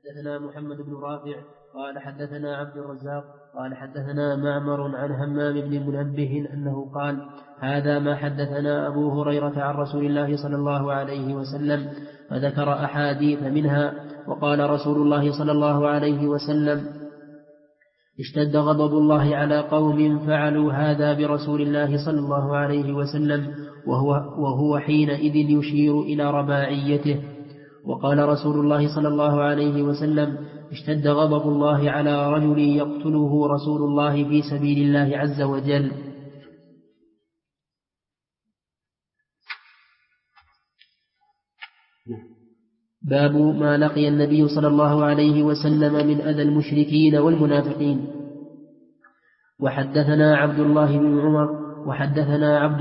حدثنا محمد بن رافع قال حدثنا عبد الرزاق قال حدثنا معمر عن همام بن منبه أنه قال هذا ما حدثنا أبو هريرة عن رسول الله صلى الله عليه وسلم، فذكر أحاديث منها. وقال رسول الله صلى الله عليه وسلم اشتد غضب الله على قوم فعلوا هذا برسول الله صلى الله عليه وسلم وهو حينئذ يشير إلى رباعيته. وقال رسول الله صلى الله عليه وسلم اشتد غضب الله على رجل يقتله رسول الله في سبيل الله عز وجل. باب ما لقي النبي صلى الله عليه وسلم من أذى المشركين والمنافقين. وحدثنا عبد الله بن عمر وحدثنا عبد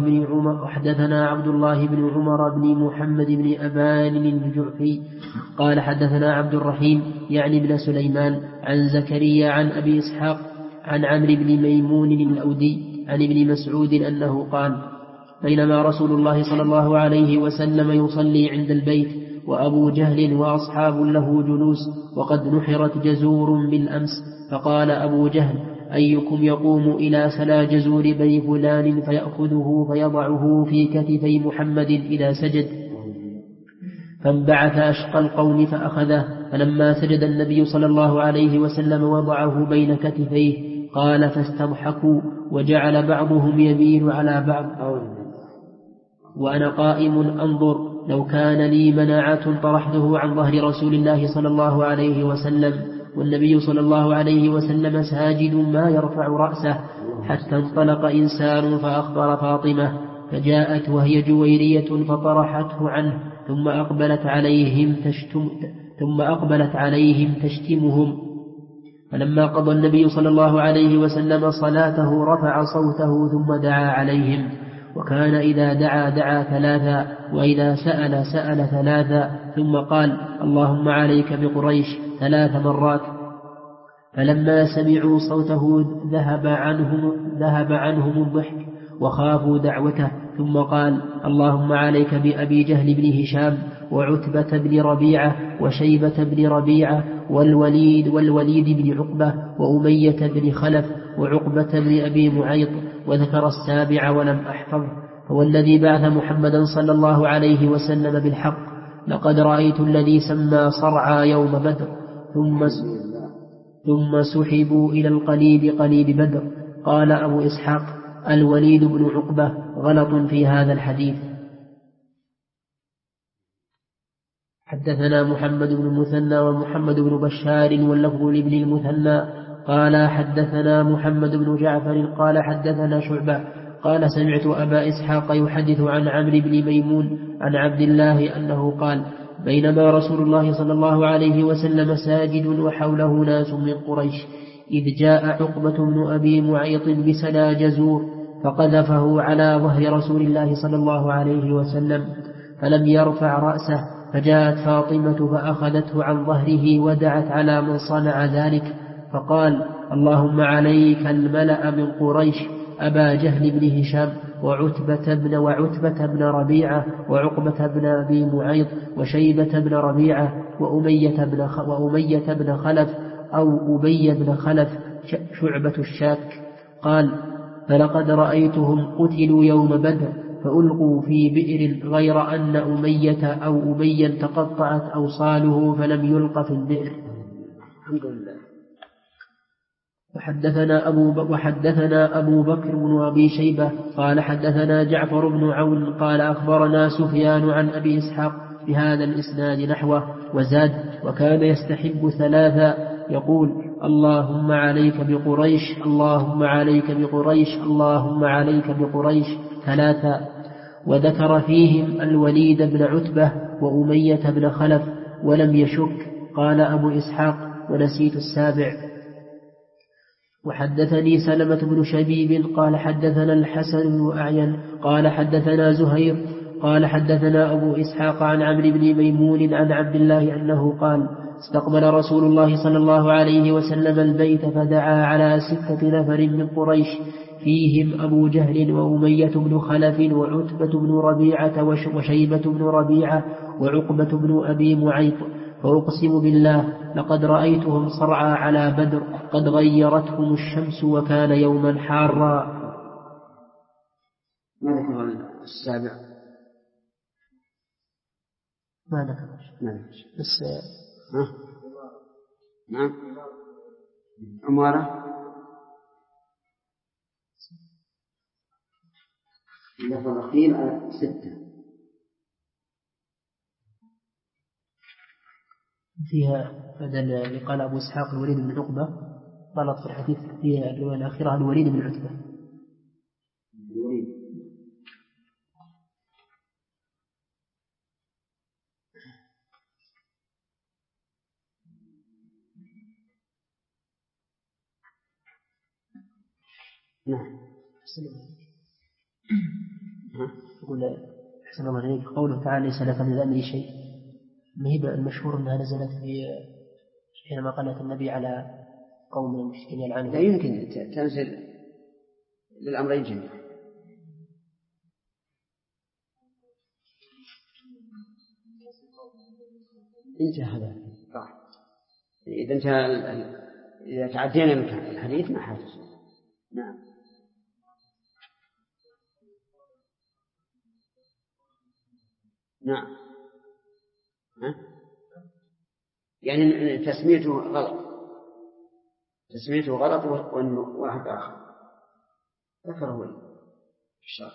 الله بن عمر بن محمد بن أبان الجعفي قال حدثنا عبد الرحيم يعني بن سليمان عن زكريا عن أبي إسحاق عن عمرو بن ميمون الأودي عن ابن مسعود أنه قال بينما رسول الله صلى الله عليه وسلم يصلي عند البيت وأبو جهل وأصحاب له جلوس وقد نحرت جزور بالأمس، فقال أبو جهل أيكم يقوم إلى سلا جزور بني فلان فيأخذه فيضعه في كتفي محمد إذا سجد؟ فانبعث أشقى القوم فأخذه، فلما سجد النبي صلى الله عليه وسلم وضعه بين كتفيه قال فاستضحكوا وجعل بعضهم يميل على بعض وأنا قائم أنظر لو كان لي مناعة طرحته عن ظهر رسول الله صلى الله عليه وسلم والنبي صلى الله عليه وسلم ساجد ما يرفع رأسه، حتى انطلق إنسان فأخبر فاطمة فجاءت وهي جويرية فطرحته عنه ثم أقبلت عليهم تشتمهم. فلما قضى النبي صلى الله عليه وسلم صلاته رفع صوته ثم دعا عليهم، وكان إذا دعا ثلاثا وإذا سأل ثلاثا، ثم قال اللهم عليك بقريش 3 مرات. فلما سمعوا صوته ذهب عنهم الضحك وخافوا دعوته، ثم قال اللهم عليك بأبي جهل بن هشام وعتبة بن ربيعة وشيبة بن ربيعة والوليد بن عقبة وأمية بن خلف وعقبة بن أبي معيط، وذكر السابع ولم أحفظ. فوالذي بعث محمدا صلى الله عليه وسلم بالحق لقد رأيت الذي سمى صرعى يوم بدر ثم سحبوا إلى قليب بدر. قال أبو إسحاق الوليد بن عقبة غلط في هذا الحديث. حدثنا محمد بن المثنى ومحمد بن بشار واللفظ لابن المثنى قال حدثنا محمد بن جعفر قال حدثنا شعبة قال سمعت أبا إسحاق يحدث عن عمرو بن ميمون عن عبد الله أنه قال بينما رسول الله صلى الله عليه وسلم ساجد وحوله ناس من قريش إذ جاء عقبة بن أبي معيط بسلا جزور فقذفه على ظهر رسول الله صلى الله عليه وسلم فلم يرفع رأسه، فجاءت فاطمة فأخذته عن ظهره ودعت على من صنع ذلك، فقال اللهم عليك الملأ من قريش أبا جهل بن هشام وعتبة بن ربيعة وعقبة بن أبي معيط وشيبة بن ربيعة وأمية بن خلف أو أبي بن خلف شعبة الشاك. قال فلقد رأيتهم قتلوا يوم بدر فألقوا في بئر غير أن أمية أو أبيا تقطعت أوصاله فلم يلق في البئر. الحمد لله. وحدثنا أبو بكر بن أبي شيبة قال حدثنا جعفر بن عون قال أخبرنا سفيان عن أبي إسحاق بهذا الإسناد نحوه وزاد وكان يستحب 3 يقول اللهم عليك بقريش اللهم عليك بقريش اللهم عليك بقريش 3، وذكر فيهم الوليد بن عتبة وأمية بن خلف ولم يشك. قال أبو إسحاق ونسيت السابع. وحدثني سلمة بن شبيب قال حدثنا الحسن بن أعين قال حدثنا زهير قال حدثنا أبو إسحاق عن عمرو بن ميمون عن عبد الله أنه قال استقبل رسول الله صلى الله عليه وسلم البيت فدعا على 6 نفر من قريش فيهم أبو جهل وأمية بن خلف وعتبة بن ربيعة وشيبة بن ربيعة وعقبة بن أبي معيط، فأقسم بالله لقد رأيتهم صرعى على بدر قد غيرتهم الشمس وكان يوما حارا. ما ذكر السابع؟ ما ذكر بس نعم. عمارة اللفظ الأخير 6 فيها بدل اللي قال أبو إسحاق الوليد بن عقبة غلط في الحديث، فيها الرواية الأخيرة الوليد بن عتبة. نعم. يقول أحسن الله عليك قوله تعالى ليس لك من الأمر شيء، مهبة المشهور أنها نزلت في حينما قالت النبي على قوم المشركين يلعنهم. لا يمكن تنزل للأمرين جميعا. انتهى هذا صح. إذا تعدينا الحديث ما حدث. نعم. نعم. يعني تسميته غلط وأنه واحد آخر ذكره الشرح.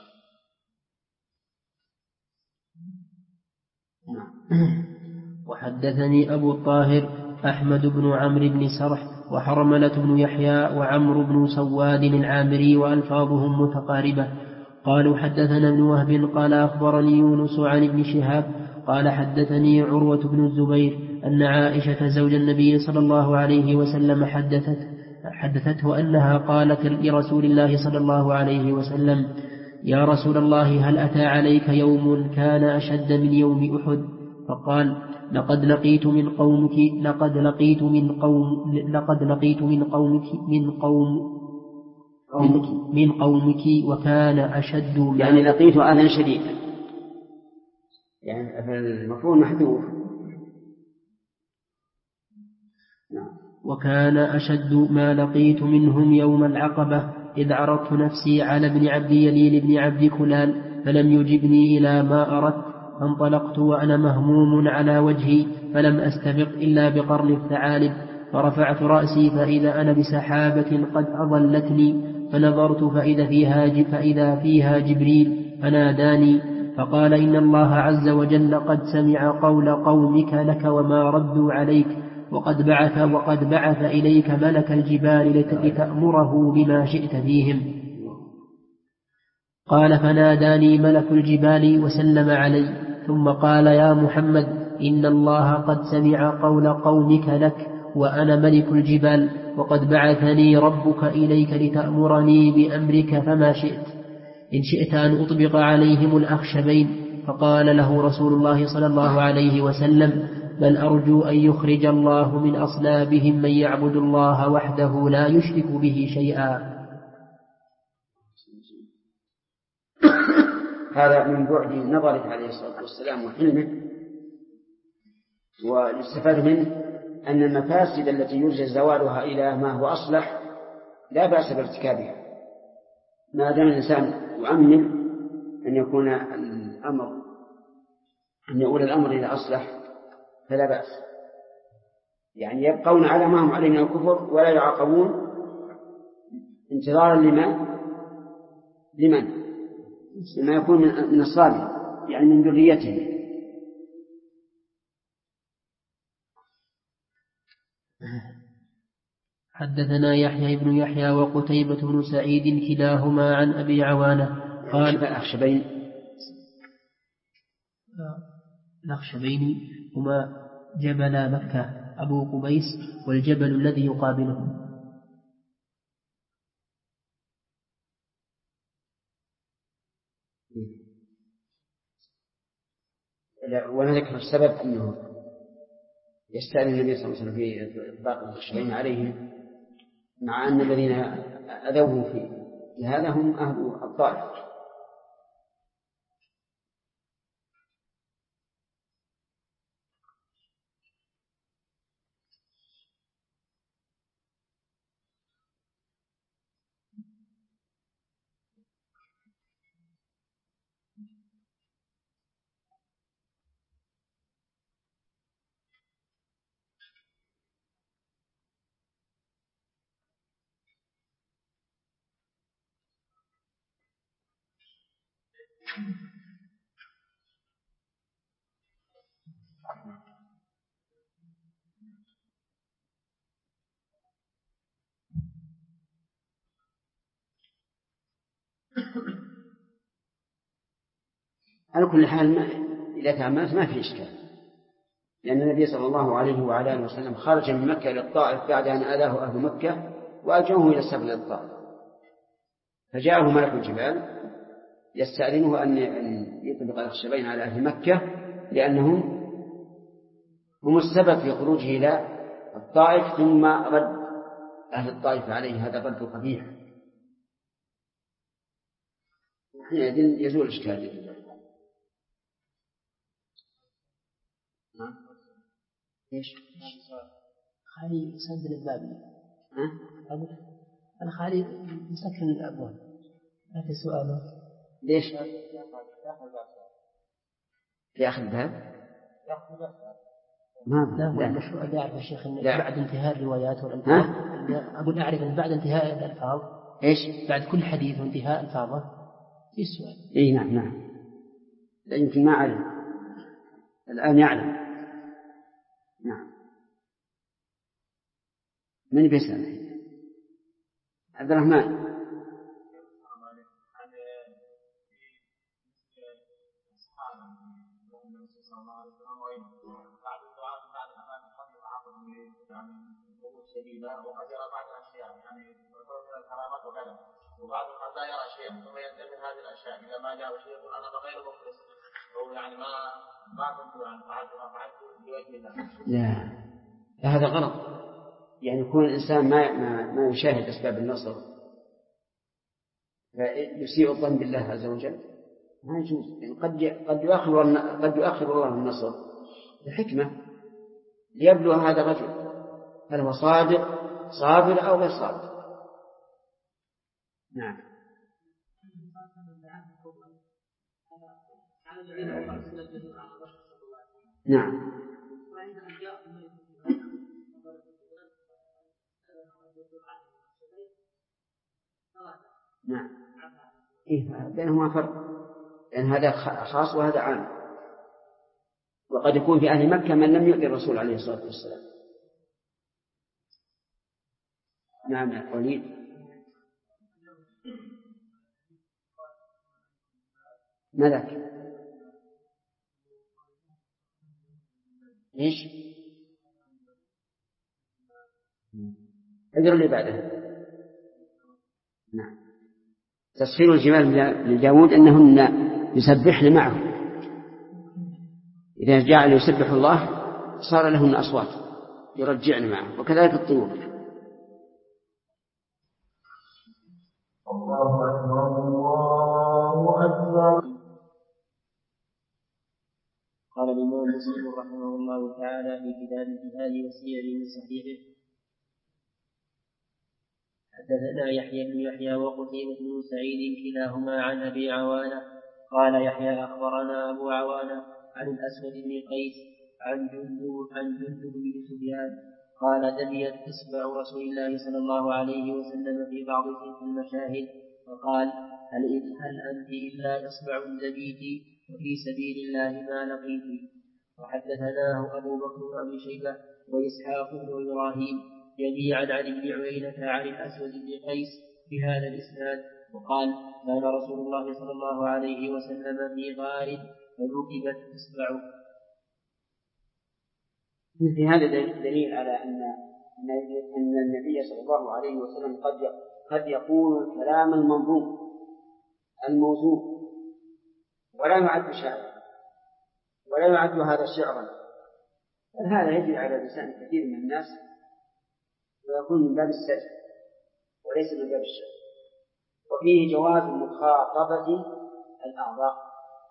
نعم. وحدثني أبو الطاهر أحمد بن عمرو بن سرح وحرملة بن يحيى وعمرو بن سواد العامري وألفاظهم متقاربة قالوا حدثنا ابن وهب قال أخبرني يونس عن ابن شهاب قال حدثني عروة بن الزبير أن عائشة زوج النبي صلى الله عليه وسلم حدثته أنها قالت لرسول الله صلى الله عليه وسلم يا رسول الله هل أتى عليك يوم كان أشد من يوم أحد؟ فقال لقد لقيت من قومك وكان أشد يعني لقيت أذى شديدا، يعني المفروض محذوف. وكان أشد ما لقيت منهم يوم العقبة إذ عرضت نفسي على ابن عبد يليل بن عبد كلال فلم يجبني إلى ما أردت فانطلقت وأنا مهموم على وجهي فلم أستبق إلا بقرن الثعالب فرفعت رأسي فإذا أنا بسحابة قد أضلتني فنظرت فإذا فيها جبريل فناداني فقال إن الله عز وجل قد سمع قول قومك لك وما ردوا عليك وقد بعث إليك ملك الجبال لتأمره بما شئت فيهم. قال فناداني ملك الجبال وسلم علي ثم قال يا محمد إن الله قد سمع قول قومك لك وأنا ملك الجبال وقد بعثني ربك إليك لتأمرني بأمرك فما شئت إن شئت أن أطبق عليهم الأخشبين. فقال له رسول الله صلى الله عليه وسلم بل أرجو أن يخرج الله من أصلابهم من يعبد الله وحده لا يشرك به شيئا. هذا من بعد نظره عليه الصلاة والسلام وحلمه، والاستفادة منه أن المفاسد التي يرجى زوالها إلى ما هو أصلح لا بأس بارتكابها ما دام الإنسان يؤمن أن يكون الأمر أن يؤول الأمر إلى أصلح فلا بأس، يعني يبقون على ما هم عليه من الكفر ولا يعاقبون انتظارا لمن يكون من أصلابه يعني من ذريته. حدثنا يحيى بن يحيى وقتيبة بن سعيد كلاهما عن أبي عوانة قال الأخشبين هما جبل مكة أبو قبيس والجبل الذي يقابله. ونذكر السبب أنه يستأذن النبي صلى الله عليه وسلم في إطلاق الأخشبين عليهم مع أن الذين أذوه في هذا هم أهل الطائف. على كل حال إذا تأملت ما في إشكال، لأن النبي صلى الله عليه وعلى آله وسلم خرج من مكة إلى الطائف بعد أن آذاه أهل مكة وألجوه إلى السفر إلى الطائف، فجاءه ملك الجبال يستأذنه أن يطلق الأخشبين على أهل مكة لأنهم هم السبب في خروجه إلى الطائف، ثم رد أهل الطائف عليه هذا الرد قبيح، حينئذ يزول الإشكال. ايش؟ خالي سد الباب. أنا خالي مسكن الأبواب. ما في سؤال. ليش؟ يأخذ الباب؟ لا هو المشروع أبي أعرف الشيخ إن بعد انتهاء الروايات والألفاظ أقول أعرف إن بعد انتهاء الألفاظ إيش؟ بعد كل حديث وانتهاء ألفاظه في السؤال. إيه نعم لا يمكن ما أعلم الآن يعلم. نعم من بيسأل؟ عبد الرحمن. وقد يرى بعض الأشياء يعني من الكرامات وكذا، وبعض قد لا يرى شيئا ثم ينتبه هذه الأشياء إذا ما جاء شيء يقول أنا غير مخلص أو يعني ما كنت يعني فعلت ما فعلت بوجه الله. لا هذا غلط، يعني يكون الإنسان ما يشاهد أسباب النصر فيسيء الظن بالله عز وجل، ما يجوز. يعني قد يؤخر الله النصر لحكمة ليبلو هذا الرجل هل هو صابر أو غير صابر. نعم. نعم. نعم. إيه بينهما فرق، لأن هذا خاص وهذا عام، وقد يكون في أهل مكة من لم يؤذي الرسول عليه الصلاة والسلام. نعم يا وليد. ماذاك؟ إيش؟ اقرأ اللي بعده. نعم. تسخير الجبال لداود أنهن يسبحن معه، إذا جعل يسبح الله صار لهن أصوات يرجعن معه، وكذلك الطيور. الله أكبر الله أكبر. قال الإمام مسلم رحمه الله تعالى في كتاب الجهاد والسير من صحيحه: حدثنا يحيى بن يحيى وقتيبة بن سعيد كلاهما عن أبي عوانة قال يحيى أخبرنا أبو عوانة عن الأسود بن قيس عن جندب بن سفيان قال دميت إصبع رسول الله صلى الله عليه وسلم في بعض تلك المشاهد فقال هل أنت إلا إصبع دميت وفي سبيل الله ما لقيت. وحدثناه أبو بكر وأبي شيبة وإسحاق بن إبراهيم جميعا عن ابن عيينة عن الأسود بن قيس بهذا الإسناد وقال كان رسول الله صلى الله عليه وسلم في غار فنكبت إصبعه. في هذا دليل على أن النبي صلى الله عليه وسلم قد يقول الكلام المنظوم الموزون ولا يعد شعرا ولا يعد هذا شعرا، بل هذا يجري على لسان كثير من الناس ويكون من باب السجن وليس من باب الشعر. وفيه جواز مخاطبة الأعضاء،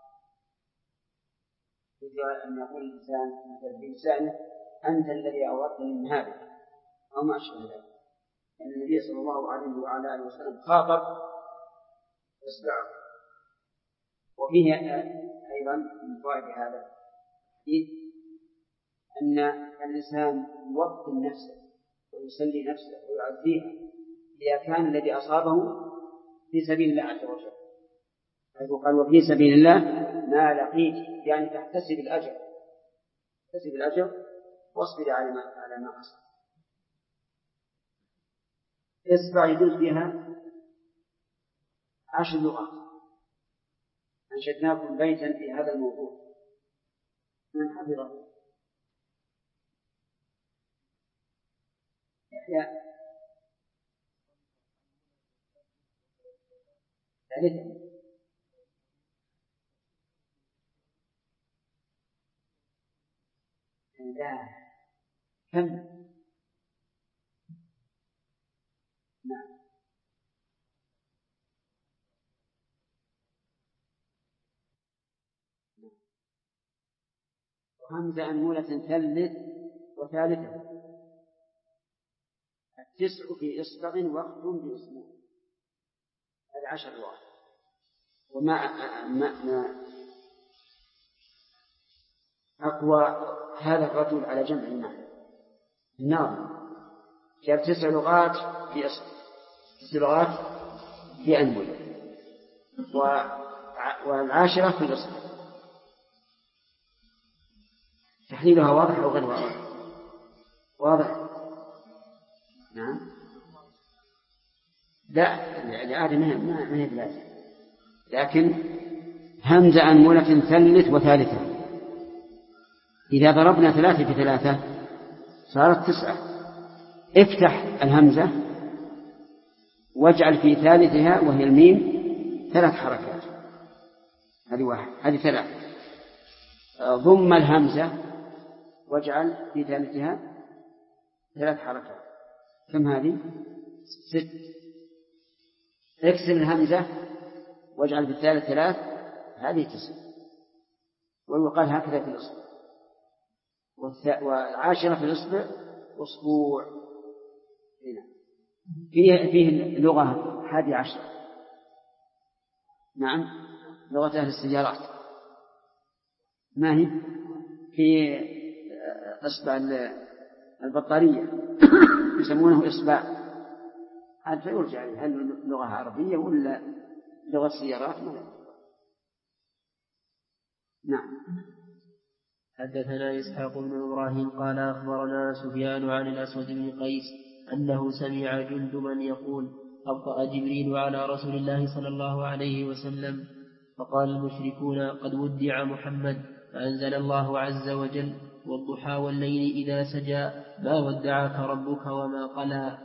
يجب أن يقول الإنسان مثل بلسانه أنت الذي أوردتني من هذا أو ما أشبه ذلك، لأن النبي صلى الله عليه وعلى آله وسلم خاطب إصبعه. وفيه أيضا من فوائد هذا الحديث أن الإنسان يوطن نفسه ويسلي نفسه ويعزيها إذا كان الذي أصابه في سبيل الله عز وجل، حيث قال وفي سبيل الله ما لقيت، يعني تحتسب الأجر، تحتسب الأجر واصبر على ما حصل. إصبع يجوز فيها 10 لغات. أنشدناكم بيتا في هذا الموضوع، من حفظه؟ يحيى ثالثا. لا كم؟ نعم. وهمزة أنمولة ثلث وثالثة. 9 في إصبع وقت بأسبوع، هذه 10 لغات. وما أقوى هذا الرجل على جمع المعنى الناظم، جاب 9 لغات في أصبع، 9 لغات في أنملة، والعاشرة في الإصبع. تحليلها واضح أو غير واضح؟ واضح. نعم. لا العادة ما هي بلازم، لكن همزة أنملة ثلث وثالثة. إذا ضربنا 3 في 3 صارت 9. افتح الهمزة واجعل في ثالثها وهي الميم 3 حركات، هذه 1، هذه 3. ضم الهمزة واجعل في ثالثها 3 حركات، كم هذه؟ 6. اكسر الهمزة واجعل في الثالث 3، هذه 9. ويقال هكذا في الإصبع. والعاشرة في الإصبع أسبوع. هنا فيه لغة 11. نعم، لغة أهل السيارات. ما هي؟ في إصبع البطارية يسمونه إصبع، هذا فيرجع هل لغة عربية ولا لغة سيارات؟ نعم. حدثنا إسحاق بن إبراهيم قال أخبرنا سفيان عن الأسود بن قيس أنه سمع جندبا يقول أبطأ جبريل على رسول الله صلى الله عليه وسلم، فقال المشركون قد ودع محمد، فأنزل الله عز وجل والضحى والليل إذا سجى ما ودعك ربك وما قلى.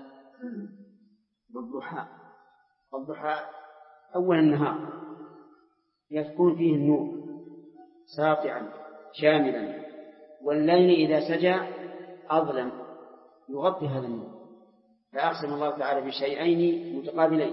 والضحى أول النهار يكون فيه النور ساطعا شاملا، والليل إذا سجى أظلم يغطي هذا النور، فأقسم الله تعالى بشيئين متقابلين: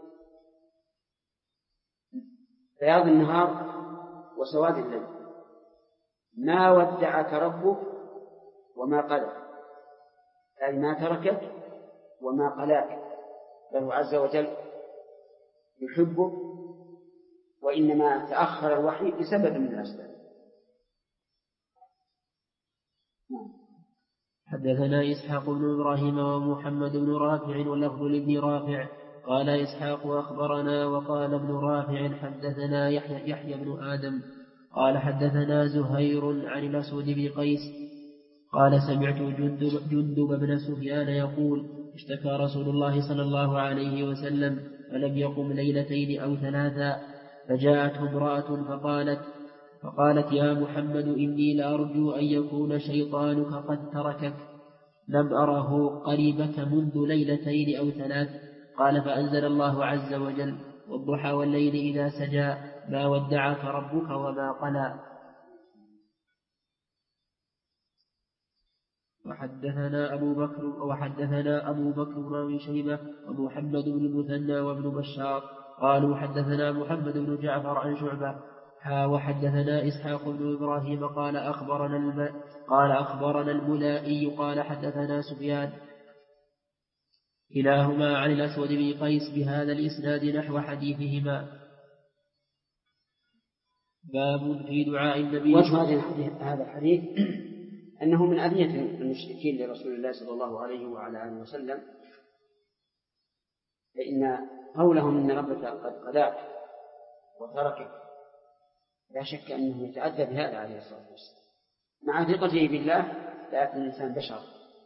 بياض النهار وسواد الليل. ما ودعك ربك وما قلى، أي ما تركك وما قلاك، فهو عز وجل يحبك، وإنما تأخر الوحي بسبب من الأسباب. حدثنا إسحاق بن إبراهيم ومحمد بن رافع واللفظ لابن رافع قال إسحاق أخبرنا، وقال ابن رافع حدثنا يحيى بن آدم قال حدثنا زهير عن الأسود بن قيس قال سمعت جندب بن سفيان يقول اشتكى رسول الله صلى الله عليه وسلم فلم يقم ليلتين أو 3، فجاءته امرأة فقالت يا محمد إني لأرجو أن يكون شيطانك قد تركك، لم أره قريبك منذ ليلتين أو 3. قال فأنزل الله عز وجل والضحى والليل إذا سجى ما ودعك ربك وما قلى. وحدثنا أبو بكر بن أبي شيبة ومحمد بن المثنى وابن بشار قالوا حدثنا محمد بن جعفر عن شعبة وحدثنا إسحاق بن إبراهيم قال أخبرنا الملائي قال حدثنا سفيان كلاهما عن الأسود بن قيس بهذا الإسناد نحو حديثهما. باب في دعاء النبي. وجه هذا الحديث أنه من أذية المشركين لرسول الله صلى الله عليه وعلى آله وسلم، فإن قولهم إن ربك قد قلاك وتركه لا شك أنه يتأذى بهذا عليه الصلاة والسلام مع ثقته بالله، لكن الإنسان بشر.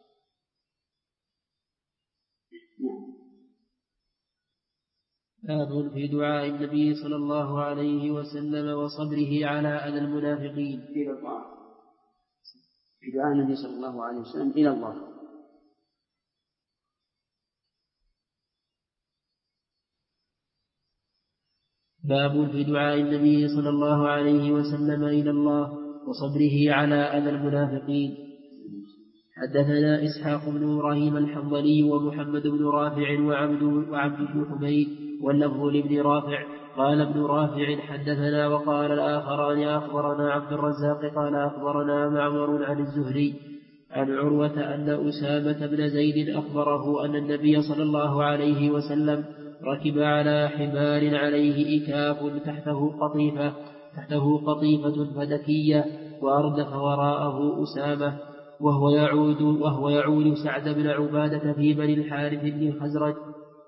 باب في دعاء النبي صلى الله عليه وسلم وصبره على أذى المنافقين. إلى الله، في دعاء النبي صلى الله عليه وسلم إلى الله. باب في دعاء النبي صلى الله عليه وسلم إلى الله وصبره على أذى المنافقين. حدثنا إسحاق بن إبراهيم الحنظلي ومحمد بن رافع وعبد بن حميد واللفظ لابن رافع. قال ابن رافع حدثنا، وقال الآخران أخبرنا عبد الرزاق قال أخبرنا معمر عن الزهري عن عروة أن أسامة بن زيد أخبره أن النبي صلى الله عليه وسلم ركب على حمار عليه إكاف تحته قطيفة فدكية، وأردف وراءه أسامة وهو يعود سعد بن عبادة في بني الحارث بن الخزرج،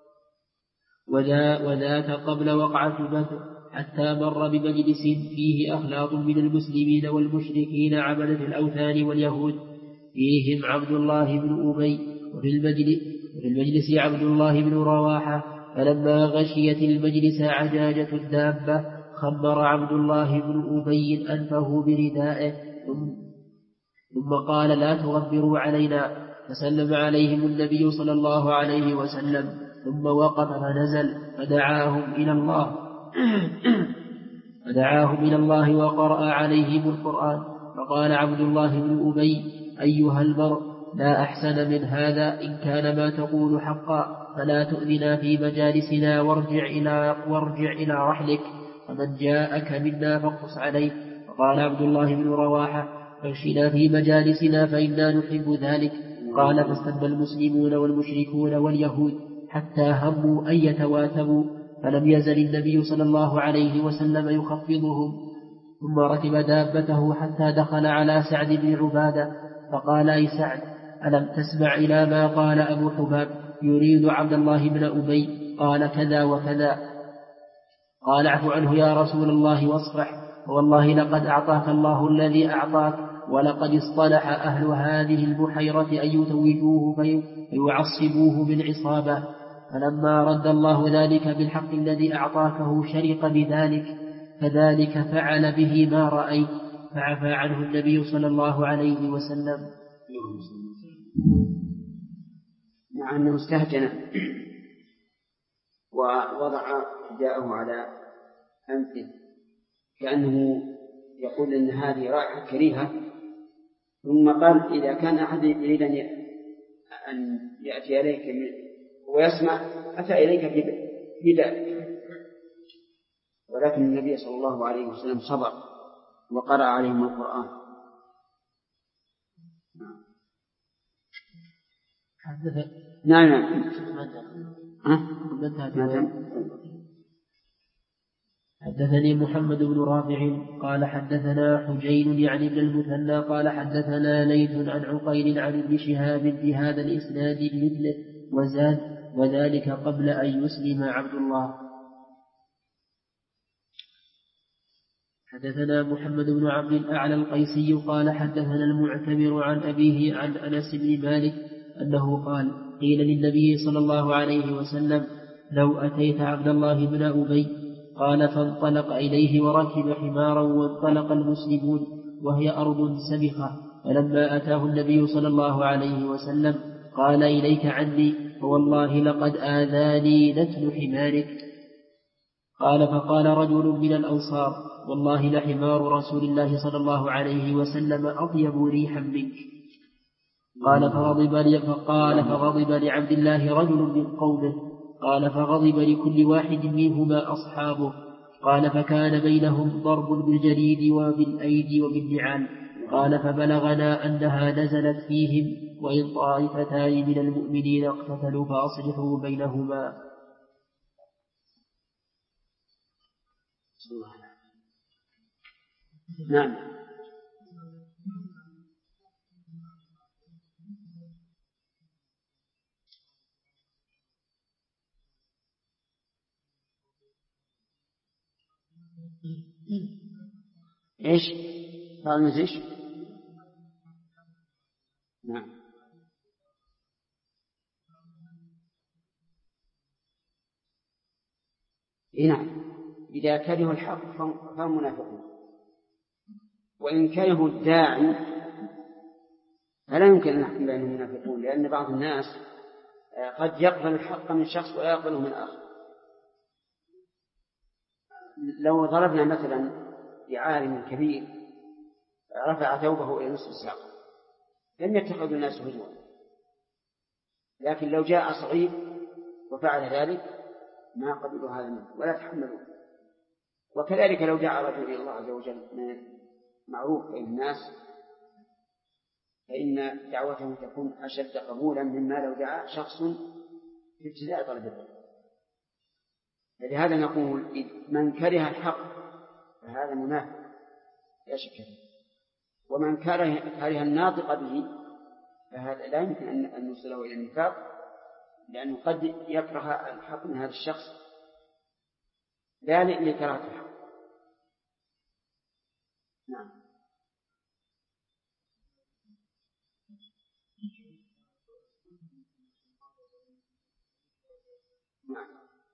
وذاك قبل وقعة بدر، حتى مر بمجلس فيه أخلاط من المسلمين والمشركين عبدة الأوثان واليهود، فيهم عبد الله بن أبي، وفي المجلس عبد الله بن رواحة. فلما غشيت المجلس عجاجة الدابة خمر عبد الله بن أبي أنفه بردائه، ثم قال لا تغبروا علينا، فسلم عليهم النبي صلى الله عليه وسلم، ثم وقف فنزل فدعاهم إلى الله وقرأ عليهم القرآن. فقال عبد الله بن أبي أيها المرء، لا أحسن من هذا، إن كان ما تقول حقا فلا تؤذنا في مجالسنا وارجع إلى رحلك، فمن جاءك منا فاقص عليه. فقال عبد الله بن رواحة فامشنا في مجالسنا فإنا نحب ذلك. قال فاستب المسلمون والمشركون واليهود حتى هموا أن يتواتبوا، فلم يزل النبي صلى الله عليه وسلم يخفضهم، ثم ركب دابته حتى دخل على سعد بن عبادة، فقال أي سعد، ألم تسمع إلى ما قال أبو حباب يريد عبد الله بن أبي؟ قال كذا وكذا. قال اعف عنه يا رسول الله واصفح، والله لقد أعطاك الله الذي أعطاك، ولقد اصطلح أهل هذه البحيرة أن يتوجوه فيعصبوه بالعصابة، فلما رد الله ذلك بالحق الذي أعطاكه شرق بذلك، كذلك فعل به ما رأيت، فعفى عنه النبي صلى الله عليه وسلم. مع أنه استهجن ووضع يداه على أنفه كأنه يقول إن هذه رائحة كريهة، ثم قال إذا كان أحد يريد أن يأتي إليك ويسمع أتى إليك في ذلك، ولكن النبي صلى الله عليه وسلم صبر وقرأ عليهم القرآن. نعم. حدثني محمد بن رافع قال حدثنا حجين يعني ابن المثنى قال حدثنا ليث عن عقيل عن ابن شهاب بهذا الإسناد مثله وزاد وذلك قبل أن يسلم عبد الله. حدثنا محمد بن عبد الأعلى القيسي قال حدثنا المعتمر عن أبيه عن أنس بن مالك أنه قال قيل للنبي صلى الله عليه وسلم لو أتيت عبد الله بن أبي، قال فانطلق إليه وركب حمارا، وانطلق المسلمون وهي أرض سبخة، فلما أتاه النبي صلى الله عليه وسلم قال إليك عني، فوالله لقد آذاني نتن حمارك. قال فقال رجل من الأنصار والله لحمار رسول الله صلى الله عليه وسلم أطيب ريحا منك. قال فغضب لعبد الله رجل من قومه، قال فغضب لكل واحد منهما أصحابه. قال فكان بينهم ضرب بالجريد وبالأيدي وبالنعال. قال فبلغنا أنها نزلت فيهم وإن طائفتان من المؤمنين اقتتلوا فأصلحوا بينهما. نعم. إيش؟ بعض الناس إيش؟ نعم. نعم، إذا كرهوا الحق فهم منافقون، وإن كرهوا الداعي فلا يمكن أن نحكم بأنهم منافقون، لأن بعض الناس قد يقبل الحق من شخص ولا يقبله من آخر. لو ضربنا مثلا بعالم كبير رفع ثوبه إلى نصف الساق لم يتخذ الناس هزوا، لكن لو جاء صغير وفعل ذلك ما قبلوا هذا منه ولا تحملوا. وكذلك لو دعا رجل إلى الله عز وجل من معروف بين الناس فإن دعوته تكون أشد قبولا مما لو دعا شخص في ابتداء طلب العلم. فلهذا نقول من كره الحق فهذا منافق لا شك فيه، ومن كره الناطق به فهذا لا يمكن أن نوصله إلى النفاق، لأنه قد يكره الحق من هذا الشخص لا لكراهة الحق. نعم. نعم.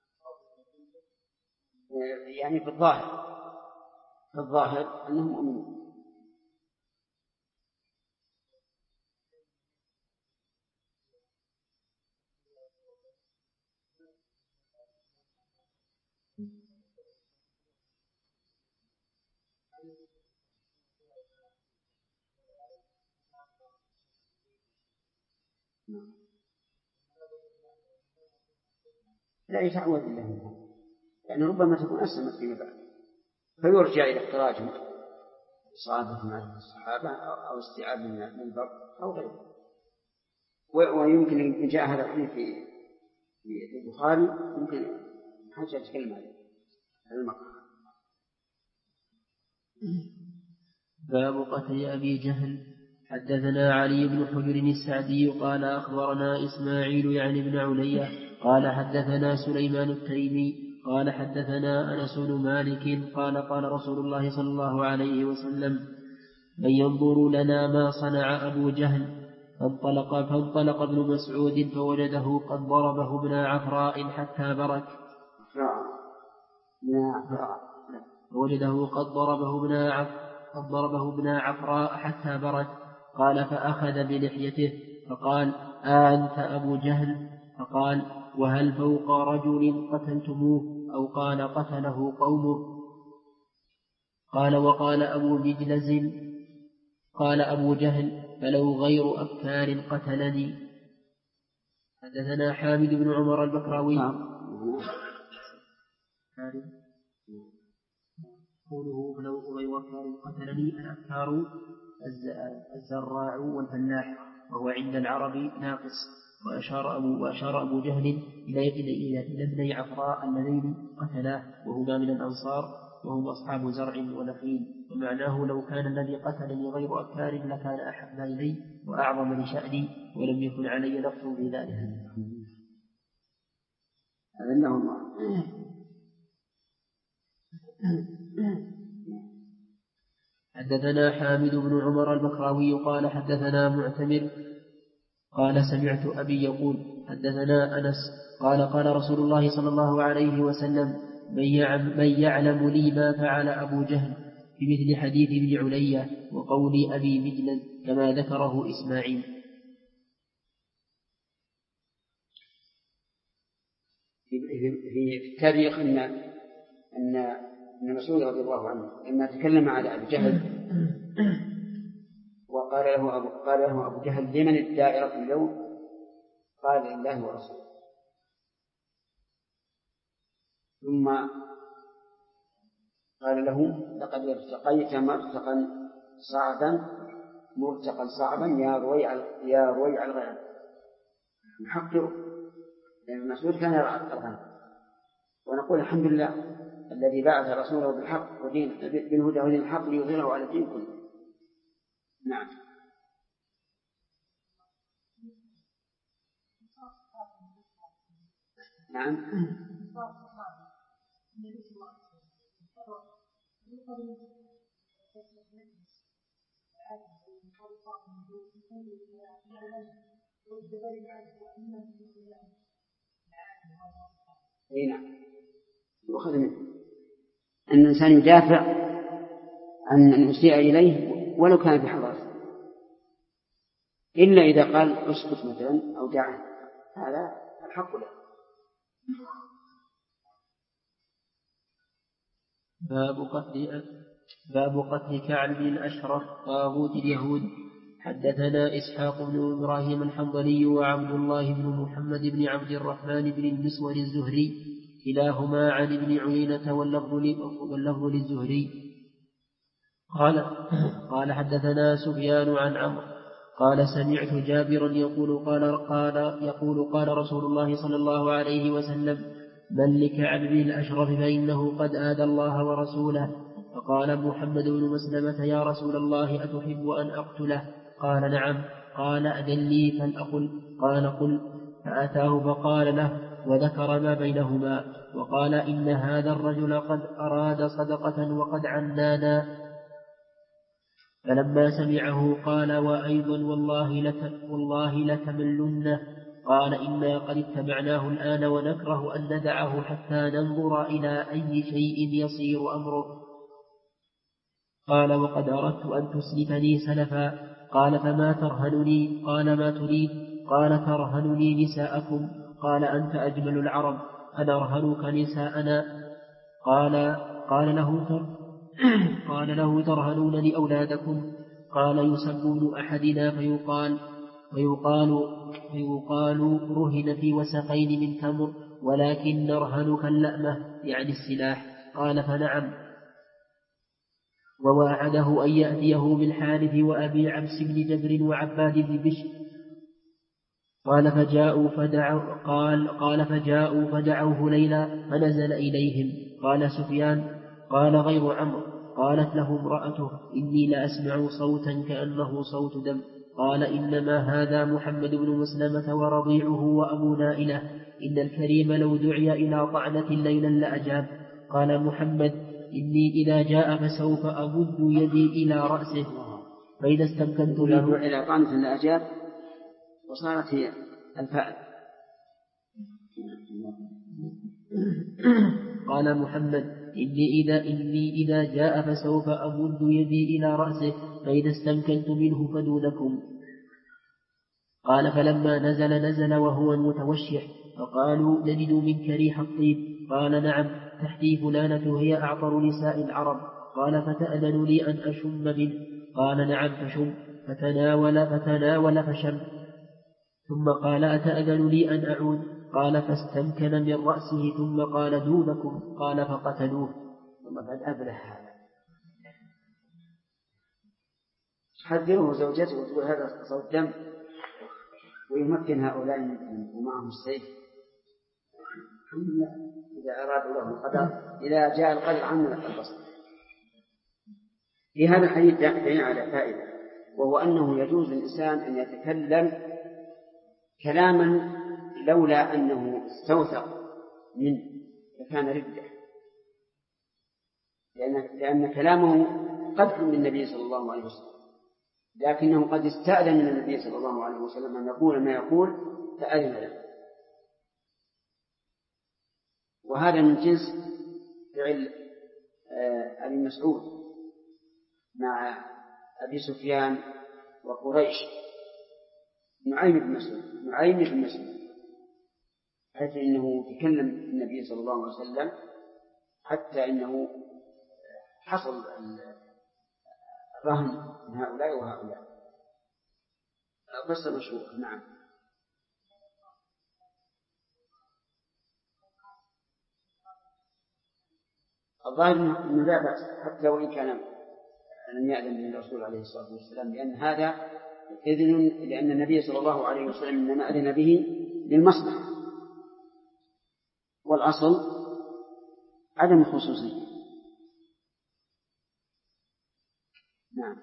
يعني في الظاهر أنهم مؤمنون. لا يتعوذ بالله منها، لأن ربما تكون أسلمت فيما بعد فيرجع إلى احتراجهم صحابة مع الصحابة أو استيعاب من البر أو غيره. ويمكن إن جاء هذا الحديث في البخاري يمكن حاجة تتكلم عليه المقام. باب قتل أبي جهل. حدثنا علي بن حجر السعدي قال أخبرنا إسماعيل يعني بن علية قال حدثنا سليمان التيمي قال حدثنا أنس بن مالك قال قال رسول الله صلى الله عليه وسلم من ينظر لنا ما صنع أبو جهل. فانطلق ابن مسعود فوجده قد ضربه ابن عفراء حتى برك. فوجده قد ضربه ابن عفراء حتى برك. قال فأخذ بلحيته فقال أنت أبو جهل؟ فقال وهل فوق رجل قتلتموه أو قال قتله قومه؟ قال وقال أبو مجلز قال أبو جهل فلو غير أبكار قتلني. حدثنا حامد بن عمر البكراوي قوله فلو غير أبكار قتلني الأبكار الزراع والفلاح، وهو عند العرب ناقص. وأشار أبو جهل إلى ابني عفراء اللذين قتلاه وهما من الأنصار وهم أصحاب زرع ونخيل، ومعناه لو كان الذي قتلني غير أبكار لكان أحب إلي وأعظم لشأني ولم يكن علي نقص في ذلك. حدثنا حامد بن عمر البكراوي قال حدثنا معتمر قال سمعت أبي يقول حدثنا أنس قال قال رسول الله صلى الله عليه وسلم من يعلم لي ما فعل أبو جهل بمثل حديث ابن علية وقول أبي مجلد كما ذكره إسماعيل. في التاريخ أن مسعود رضي الله عنه لما تكلم على أبي جهل وقال له أبو جهل لمن الدائرة اليوم؟ قال لله ورسوله. ثم قال له لقد ارتقيت مرتقا صعبا يا رويع الغنم. نحقره لأن مسعود كان يرعى الغنم، ونقول الحمد لله الذي بعث رسوله بالحق بالهدى ودين الحق ليظهره على الدين كله. نعم. نعم. أي نعم، يؤخذ منه أن الإنسان يدافع عن أن يسيء إليه ولو كان بحضارته، إلا إذا قال اسكت مثلا أو دعه، هذا الحق له. باب قتل كعب بن الأشرف طاغوت اليهود. حدثنا إسحاق بن إبراهيم الحنظلي وعبد الله بن محمد بن عبد الرحمن بن المسور الزهري كلاهما عن ابن عيينة واللفظ للزهري قال حدثنا سفيان عن عمرو قال سمعت جابرا يقول قال رسول الله صلى الله عليه وسلم من لكعب بن الأشرف فإنه قد آذى الله ورسوله. فقال محمد بن مسلمة يا رسول الله أتحب أن أقتله؟ قال نعم. قال أذن لي فلأقل؟ قال قل. فأتاه فقال له وذكر ما بينهما وقال إن هذا الرجل قد أراد صدقة وقد عنانا. فلما سمعه قال وأيضا والله لتملنه. قال إنا قد اتبعناه الآن ونكره أن ندعه حتى ننظر إلى أي شيء يصير أمره. قال وقد أردت أن تسلفني سلفا. قال فما ترهنني؟ قال ما تريد؟ قال ترهنني نساءكم. قال أنت أجمل العرب أنرهنك نساءنا؟ قال له ترهنون لأولادكم؟ قال يسب ابن أحدنا فيقال رهن في وسقين من تمر ولكن نرهنك اللأمة يعني السلاح. قال فنعم. وواعده أن يأتيه بالحارث وأبي عبس بن جبر وعباد بن بشر. قال فجاءوا فدعوه ليلا فنزل إليهم. قال سفيان قال غير عمرو قالت له امرأته إني لأسمع صوتا كأنه صوت دم. قال إنما هذا محمد بن مسلمة ورضيعه وأبو نائلة إن الكريم لو دعي إلى طعنة ليلا لأجاب. قال محمد إني إذا جاء فسوف أمد يدي إلى رأسه فإذا استمكنت له إلى طعنة لأجاب وصارت هي الفعل. قال محمد إني إذا جاء فسوف أمد يدي إلى رأسه فإذا استمكنت منه فدونكم. قال فلما نزل وهو متوشح فقالوا نجد منك ريح الطيب. قال نعم تحتي فلانة هي أعطر نساء العرب. قال فتأذن لي أن أشم منه؟ قال نعم فشم. فتناول فشم. ثم قال أتأذن لي أن أعود؟ قال فاستمكن من رأسه ثم قال دونكم. قال فقتلوه. ثم قد أبله هذا حذره زوجته وتقول هذا صوت دم ويمكن هؤلاء ومعهم السيف. الحمد لله إذا أرادوا له القدر، إذا جاء القدر عنه البصر. في هذا الحديث دليل على فائدة، وهو أنه يجوز للإنسان أن يتكلم كلاما لولا أنه استوثق منه فكان ردة، لأن كلامه قدح للنبي صلى الله عليه وسلم، لكنه قد استأذن من النبي صلى الله عليه وسلم أن يقول ما يقول فأذن له. وهذا من جنس فعل أبي مسعود مع أبي سفيان وقريش. نعيم بن مسعود حيث إنه تكلم النبي صلى الله عليه وسلم حتى إنه حصل الرهن من هؤلاء وهؤلاء. قصة مشهورة. نعم. الظاهر أنه لا بأس حتى وإن كان لم يأذن به الرسول عليه الصلاة والسلام، لأن هذا إذن، لأن النبي صلى الله عليه وسلم إنما أذن به للمصلحة، والأصل عدم الخصوصية. نعم.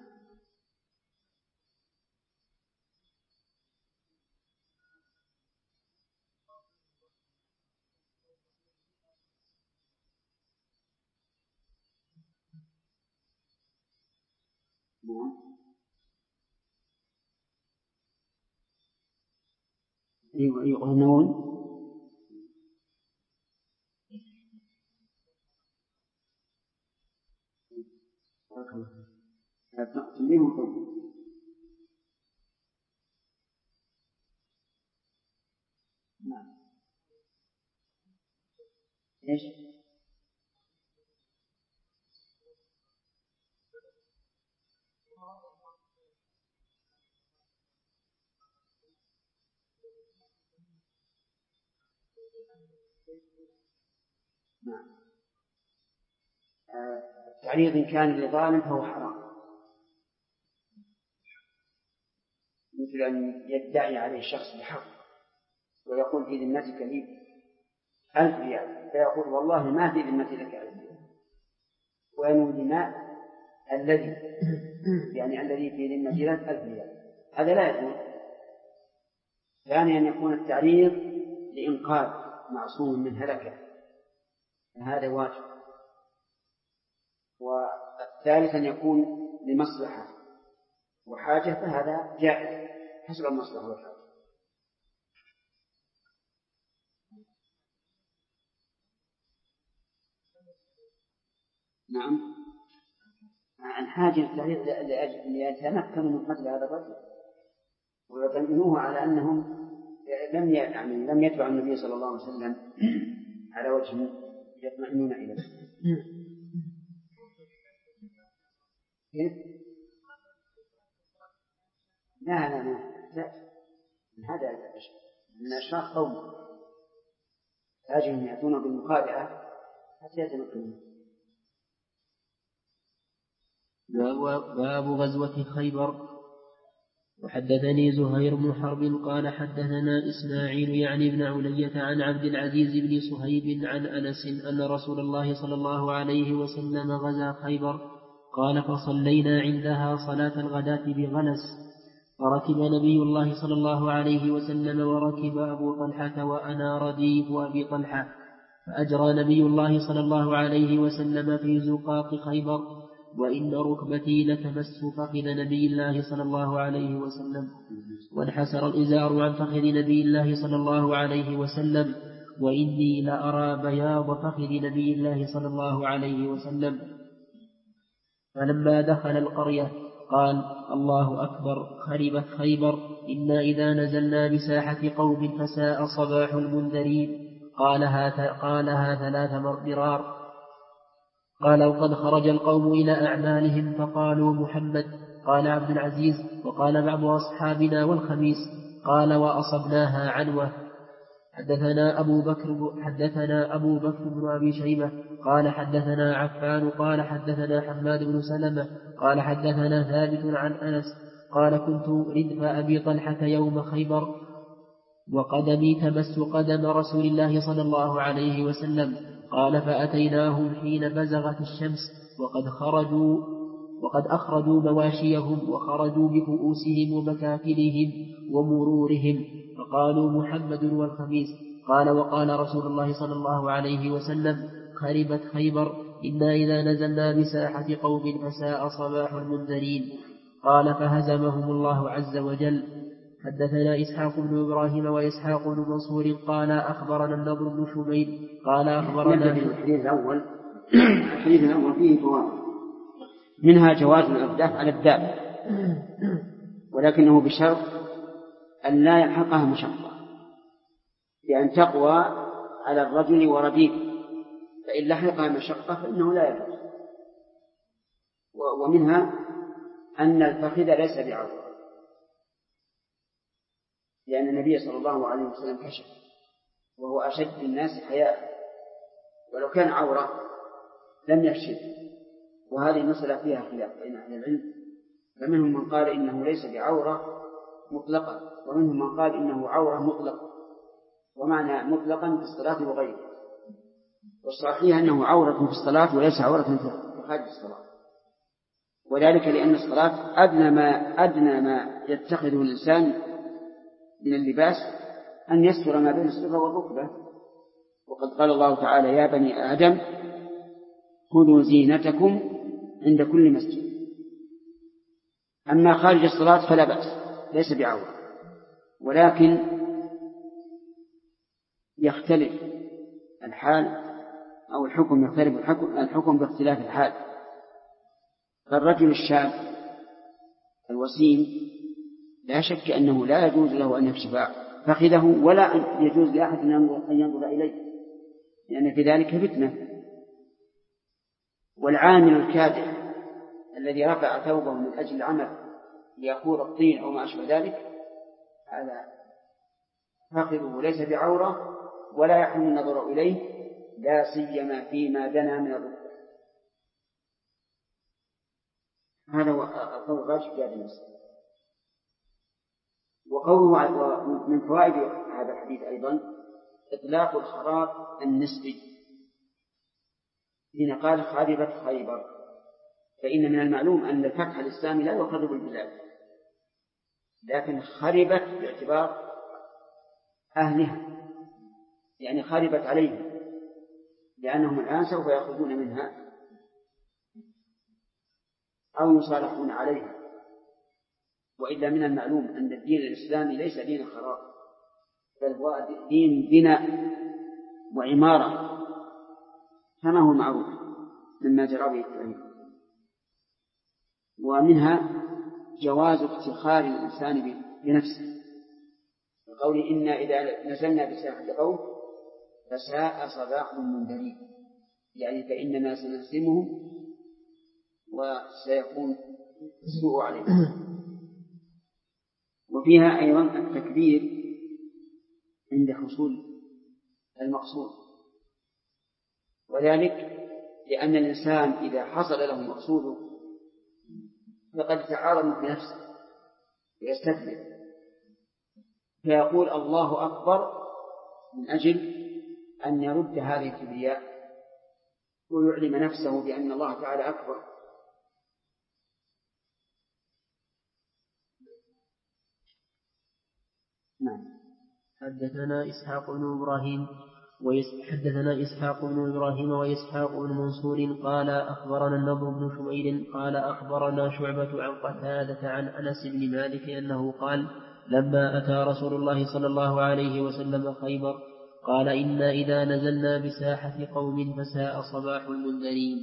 يغنون ايش؟ التعريض إن كان لظالم فهو حرام، مثل أن يدعي عليه شخص بحق ويقول في ذمتك لي 1000 ريال، فيقول والله ما في ذمتي لك 1000 ريال، وينوي دماء الذي في ذمتي لك 1000 ريال، هذا لا يكون. ثانيا أن يكون التعريض لإنقاذ معصوم من هلكة، فهذا واجب. والثالث أن يكون لمصلحة وحاجة، فهذا جائز حسب المصلحة والحاجة. نعم، عن حاجة التعريض ليتمكنوا من قتل هذا الرجل، ويطمئنوه على أنهم لم يتبعوا النبي صلى الله عليه وسلم على وجه يطمئنون إليه. لا هذا من أشراف قوم تاجهم يأتون بالمخادعة حتى يتمكنون. باب غزوة خيبر. وحدثني زهير بن حرب قال حدثنا إسماعيل يعني بن علية عن عبد العزيز بن صهيب عن أنس أن رسول الله صلى الله عليه وسلم غزا خيبر. قال فصلينا عندها صلاة الغداة بغلس، فركب نبي الله صلى الله عليه وسلم وركب أبو طلحة وأنا رديف أبي طلحة، فأجرى نبي الله صلى الله عليه وسلم في زقاق خيبر، وإن ركبتي لتمس فخذ نبي الله صلى الله عليه وسلم، وانحسر الإزار عن فخذ نبي الله صلى الله عليه وسلم، وإني لأرى بياض فخذ نبي الله صلى الله عليه وسلم. فلما دخل القرية قال الله أكبر خربت خيبر، إنا إذا نزلنا بساحة قوم فساء صباح المنذرين. قالها 3 مرار. قال وقد خرج القوم إلى أعمالهم فقالوا محمد. قال عبد العزيز وقال بعض أصحابنا والخميس. قال وأصبناها عنوة. حدثنا أبو بكر بن أبي شيبة قال حدثنا عفان قال حدثنا حماد بن سلمة قال حدثنا ثابت عن أنس قال كنت ردف أبي طلحة يوم خيبر وقدمي تمس قدم رسول الله صلى الله عليه وسلم. قال فأتيناهم حين بزغت الشمس وقد أخرجوا مواشيهم وخرجوا بفؤوسهم ومكافلهم ومرورهم، فقالوا محمد والخميس. قال وقال رسول الله صلى الله عليه وسلم خربت خيبر، إنا إذا نزلنا بساحة قوم فساء صباح المنذرين. قال فهزمهم الله عز وجل. حدثنا إسحاق بن إبراهيم وإسحاق بن منصور قال أخبرنا النضر بن شميل قال أخبرنا الحديث الأول فيه فوائد، منها جواز الإرداف على الدابة، ولكنه بشرط أن لا يلحقها مشقة، بأن تقوى على الرجل ورديف، فإن لحقها مشقة فإنه لا يجوز. ومنها أن الفخذ ليس بعورة، لأن النبي صلى الله عليه وسلم كشف وهو أشد الناس حياء، ولو كان عورة لم يكشف. وهذه المسألة فيها خلاف بين أهل العلم، فمنهم من قال إنه ليس بعورة مطلقا، ومنهم من قال إنه عورة مطلقا، ومعنى مطلقا في الصلاة وغيره. والصحيح أنه عورة في الصلاة وليس عورة في خارج الصلاة، وذلك لأن الصلاة أدنى ما يتخذه الإنسان من اللباس أن يستر ما بين السرة والركبة. وقد قال الله تعالى يا بني آدم خذوا زينتكم عند كل مسجد. أما خارج الصلاة فلا بأس، ليس بعورة، ولكن يختلف الحال أو الحكم، يختلف الحكم باختلاف الحال. فالرجل الشاب الوسيم لا شك أنه لا يجوز له أن يكشف فخذه، ولا أن يجوز لأحد أن ينظر إليه، لأن في ذلك فتنة. والعامل الكادح الذي رفع ثوبه من أجل العمل ليخوض الطين أو ما أشبه ذلك، هذا فخذه ليس بعورة ولا يحرم النظر إليه، لا سيما فيما دنا من الركبة. هذا هو القول الراجح في هذا المسألة. وقوله من فوائد هذا الحديث أيضا إطلاق الخراب النسبي، حين قال خربت خيبر، فإن من المعلوم أن الفتح الإسلامي لا يخرب البلاد، لكن خربت باعتبار أهلها، يعني خربت عليهم، لأنهم الآن سوف يأخذون منها أو يصالحون عليها. وإلا من المعلوم أن الدين الإسلامي ليس دين خراب، بل هو دين بناء وعمارة، كما هو معروف مما جرى به التاريخ. ومنها جواز افتخار الإنسان بنفسه، وقول إنا إذا نزلنا بساحة قوم فساء صباح المنذرين، يعني فإننا سنهزمهم وسيكون السوء عليهم. وفيها أيضا التكبير عند حصول المقصود، وذلك لأن الإنسان إذا حصل له مقصوده فقد تعارض في نفسه ويستكبر، فيقول الله أكبر من أجل أن يرد هذه الكبرياء ويعلم نفسه بأن الله تعالى أكبر. نعم. حدثنا إسحاق بن إبراهيم وإسحاق بن منصور قال أخبرنا النضر بن شميل قال أخبرنا شعبة عن قتادة عن أنس بن مالك أنه قال لما أتى رسول الله صلى الله عليه وسلم خيبر قال إنا إذا نزلنا بساحة قوم فساء صباح المنذرين.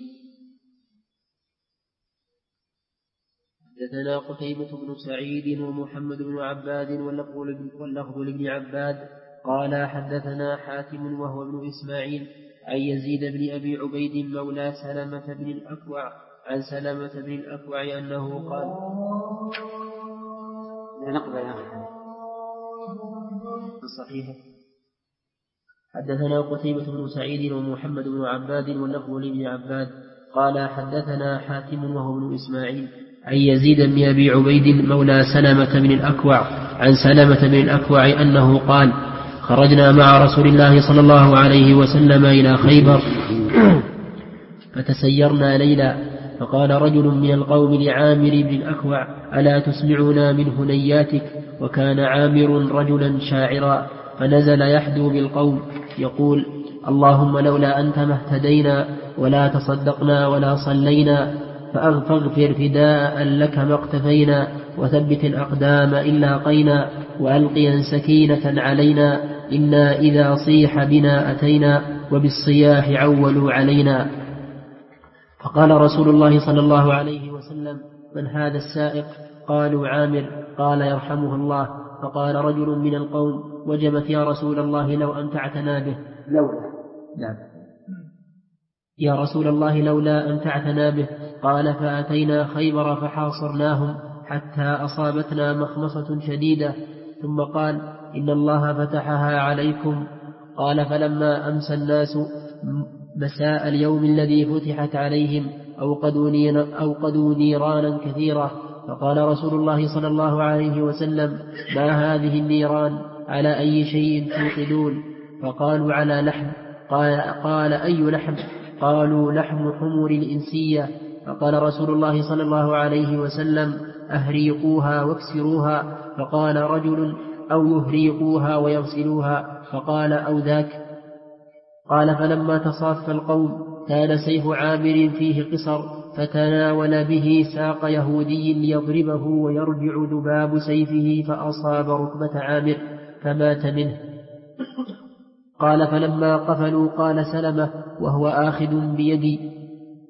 حدثنا قتيبة بن سعيد ومحمد بن عباد واللفظ لابن عباد قال حدثنا حاتم وهو ابن إسماعيل عن يزيد بن أبي عبيد مولى سلمة بن الأكوع عن سلمة بن الأكوع أنه قال صحيح. حدثنا قتيبة بن سعيد ومحمد بن عباد واللفظ لابن عباد قال حدثنا حاتم وهو ابن إسماعيل عن يزيد بن أبي عبيد مولى سلمة بن الأكوع عن سلمة بن الأكوع أنه قال خرجنا مع رسول الله صلى الله عليه وسلم إلى خيبر فتسيرنا ليلا فقال رجل من القوم لعامر بن الأكوع ألا تسمعنا من هنياتك؟ وكان عامر رجلا شاعرا فنزل يحدو بالقوم يقول اللهم لولا أنت ما اهتدينا ولا تصدقنا ولا صلينا فاغفر فداء لك ما اقتفينا وثبت الأقدام إن لاقينا وألقيا سكينة علينا إنا إذا صيح بنا أتينا وبالصياح عولوا علينا. فقال رسول الله صلى الله عليه وسلم من هذا السائق؟ قالوا عامر. قال يرحمه الله. فقال رجل من القوم وجبت يا رسول الله لو أمتعتنا به يا رسول الله لولا أمتعتنا به. قال فأتينا خيبر فحاصرناهم حتى أصابتنا مخمصة شديدة ثم قال إن الله فتحها عليكم. قال فلما أمسى الناس مساء اليوم الذي فتحت عليهم أوقدوا نيرانا كثيرة. فقال رسول الله صلى الله عليه وسلم ما هذه النيران؟ على أي شيء توقدون؟ فقالوا على لحم. قال أي لحم؟ قالوا لحم حمر الإنسية. فقال رسول الله صلى الله عليه وسلم أهريقوها واكسروها. فقال رجل أو يهريقوها ويغسلوها. فقال أو ذاك. قال فلما تصاف القوم كان سيف عامر فيه قصر فتناول به ساق يهودي ليضربه ويرجع ذباب سيفه فأصاب ركبة عامر فمات منه. قال فلما قفلوا قال سلمة وهو آخذ بيدي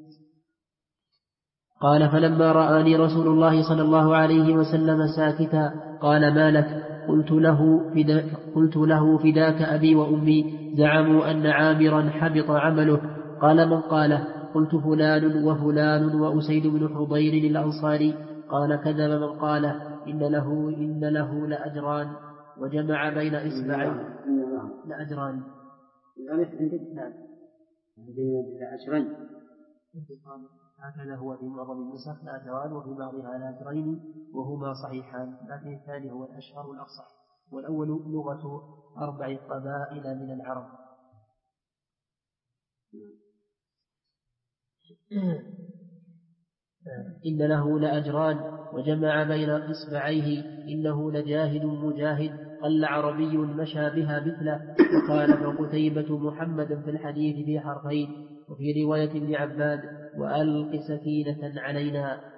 قال فلما رآني رسول الله صلى الله عليه وسلم ساكتا قال ما لك؟ قلت له فداك أبي وأمي زعموا أن عامرا حبط عمله. قال من قاله؟ قلت فلان وفلان وأسيد بن حضير الأنصاري. قال كذب من قاله إن له لأجران وجمع بين إصبعين لأجران. هكذا هو في معظم النسخ لأجران وفي بعضها لأجرين وهما صحيحان، لكن الثاني هو الأشهر والأفصح، والأول لغة 4 قبائل من العرب. إن له لأجران وجمع بين إصبعيه إنه لجاهد مجاهد قل عربي مشى بها مثله. وخالف قتيبة محمدا في الحديث في حرفين. وفي رواية ابن عباد وألق سكينة علينا